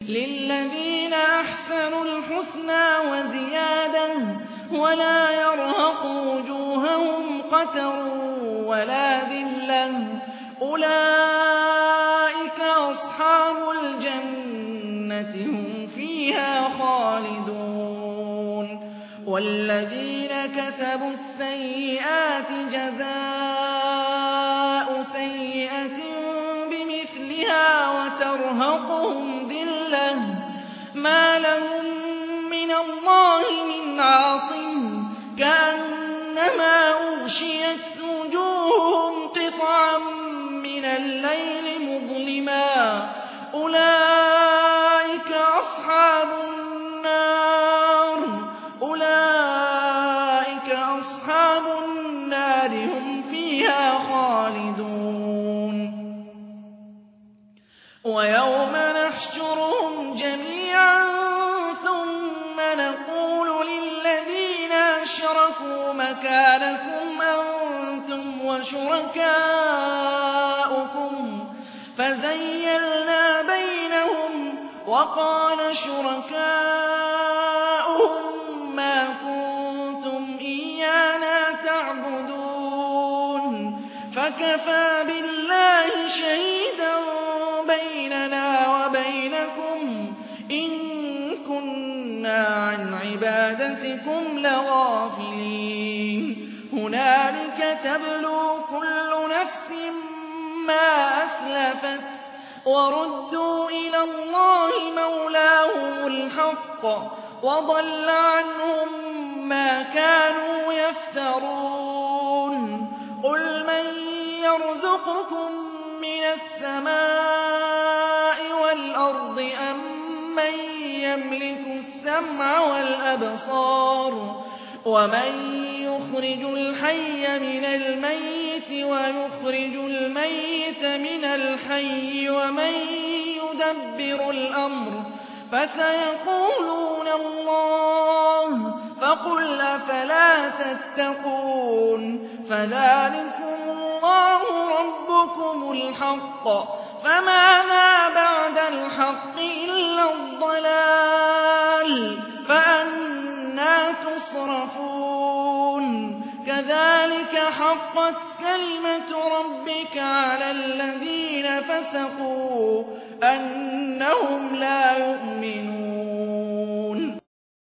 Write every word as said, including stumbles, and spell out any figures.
للذين أحسنوا الحسنى وزيادة ولا يرهق وجوههم قتر ولا ذلة أولئك أصحاب الجنة هم فيها خالدون والذين كسبوا السيئات جزاء سيئة بمثلها وترهقهم ذلة ما لهم من الله من عاصم كأنما أغشيت وجوههم قطعا من الليل مظلما أولئك أصحاب النار أولئك أصحاب النار هم فيها خالدون ويوم نحشرهم جميعا ثم نقول للذين أشركوا مكانكم أنتم وشركاؤكم فزيلنا بينهم وقال شركاؤهم ما كنتم إيانا تعبدون فكفى بالله شهيدا بيننا وبينكم إن كنا عن عبادتكم لغافلين هنالك تبلو كل نفس ما أسلفت وردوا إلى الله مولاهم الحق وضل عنهم ما كانوا يفترون قل من يرزقكم من السماء والأرض أم من يملك السمع والأبصار ومن يخرج الحي من الميت ويخرج الميت من الحي ومن يدبر الأمر فسيقولون الله فقل أفلا تتقون فذلكم الله ربكم الحق فماذا بعد الحق إلا الضلال فأنى تصرفون كذلك حقت كلمة ربك على الذين فسقوا أنهم لا يؤمنون